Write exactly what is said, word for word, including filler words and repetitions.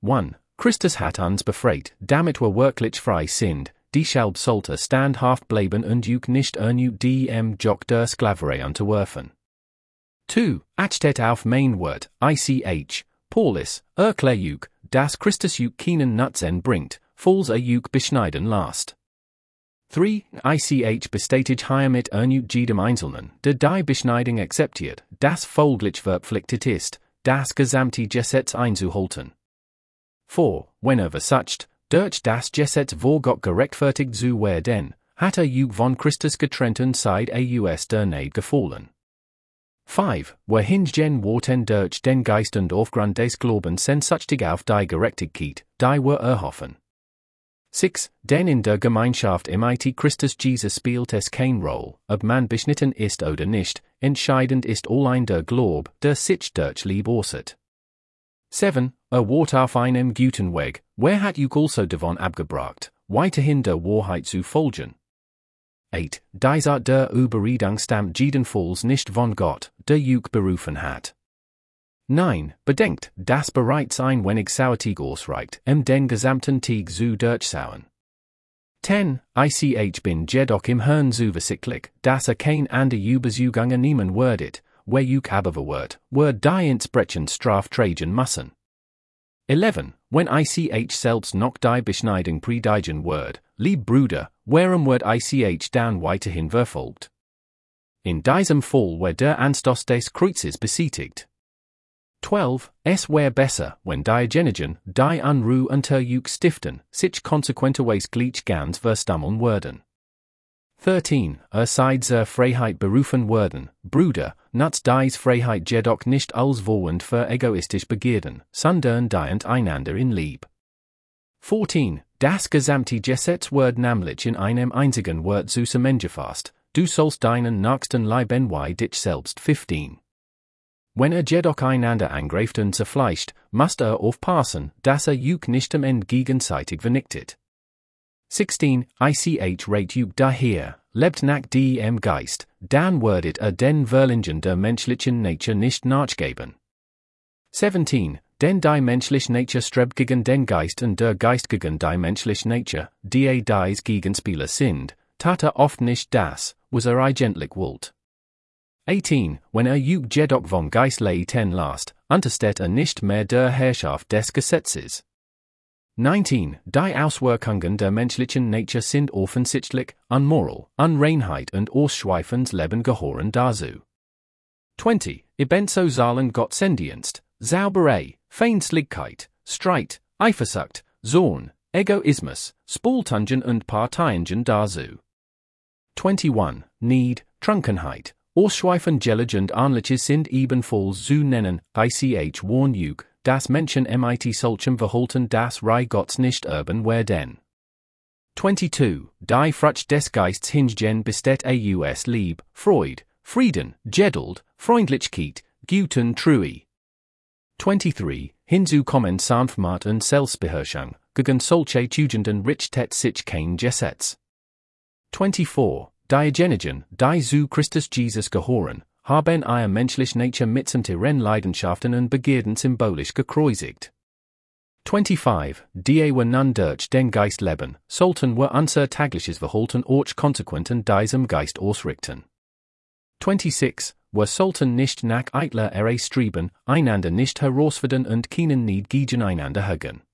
one. Christus hat uns befreit, damit wir wirklich frei sind, deshalb sollte stand haft bleiben und juk nicht erneut dem Joch der Sklaverei unterwerfen. two. Achtet auf mein Wort, ich, Paulus, erklär juk, dass Christus juk keinen Nutzen bringt, falls er juk beschneiden lasst. three. Ich bestätigt hiermit erneut jedem Einzelnen, der die Beschneidung akzeptiert, das folglich verpflichtet ist, das gesamte Gesetz einzuhalten. four. Wenn er versucht, durch das Gesetz vor Gott gerechtfertigt zu werden, hat er juk von Christus getrennt und seid aus der Gnade gefallen. five. Wer hingehen worten durch den Geist und aufgrund des Glaubens sensachtig auf die Gerechtigkeit, die wir erhoffen. six. Denn in der Gemeinschaft mit Christus Jesus spielt es keine Rolle, ob man beschnitten ist oder nicht, entscheidend ist allein der Glaub, der sich durch Liebe äußert. seven. Er ward auf einem guten Weg, wer hat juk also davon abgebracht, weiterhin der Wahrheit zu folgen. eight. Dieser der Überredung stammt jedenfalls nicht von Gott, der juk berufen hat. nine. Bedenkt, dass bereits ein wenig Sauerteig ausreicht, um den gesamten Teig zu durchsauen. ten. Ich bin jedoch im Herrn zuversichtlich, dass er kein ander Überzeugung nehmen werdet, wer juk abwehrt, wer die ins Brechen straf tragen müssen. eleven. Wenn ich selbst noch die Beschneidung predigen wird, lieb Bruder, warum wird ich dann weiterhin verfolgt? In diesem Fall wird der Anstoß des Kreuzes besiegt. twelve. Es wär besser, wenn die Genigen, die Unruhe unter juk stiften, sich konsequenterweise gleich ganz verstammeln würden. thirteen. Er seid zur Freiheit berufen werden, Bruder, nutzt dies Freiheit jedoch nicht als wohlend für egoistisch Begierden, sondern dient einander in Lieb. fourteen. Das gesamte Gesetz wird nämlich in einem einzigen Wort zusammengefasst, du sollst deinen Nächsten lieben wie dich selbst. fifteen. Wenn er jedoch einander angreift und zerfleischt, muss er aufpassen, dass er juk nicht am Ende gegenseitig vernichtet. sixteen. Ich rate juk daher, lebt nach dem Geist, dann werdet er den Verlingen der menschlichen Natur nicht nachgeben. seventeen. Denn die menschliche Natur strebt gegen den Geist und der Geist gegen die menschliche Natur, die dies Gegenspieler sind, tat er oft nicht das, was er eigentlich wollt. eighteen. Wenn er juk jedoch vom Geist leiten lasst, untersteht er nicht mehr der Herrschaft des Gesetzes. nineteen. Die Auswirkungen der menschlichen Natur sind offensichtlich, Unmoral, Unreinheit und ausschweifendes Leben gehören dazu. twenty. Ebenso sollen Gottesdienst, Sauberei, Feindseligkeit, Streit, Eifersucht, Zorn, Egoismus, Spaltungen und Parteiungen dazu. twenty-one. Need, Trunkenheit, Ausschweifen gellig und ähnliches sind ebenfalls zu nennen, ich warn juk, dass Menschen mit solchem Verhalten das Reich Gottes nicht erben werden. twenty-two. Die Frucht des Geistes hingehen besteht aus Lieb, Freude, Frieden, Geduld, Freundlichkeit, Guten Treue. twenty-three. Hinzu kommen Sanftmut und Selbstbeherrschung, gegen solche Tugenden richtet sich kein Gesetz. twenty-four. Die Genigen, die zu Christus Jesus gehören, haben ihr menschlich Natur mitsamt ihren Leidenschaften und Begierden symbolisch gekreuzigt. twenty-five. Die wir nun durch den Geist leben, sollten wir unser tägliches Verhalten auch konsequent in diesem Geist ausrichten. twenty-six. Wir sollten nicht nach eitler Ehre streben, einander nicht herausfordern und keinen Need gegeneinander hagen.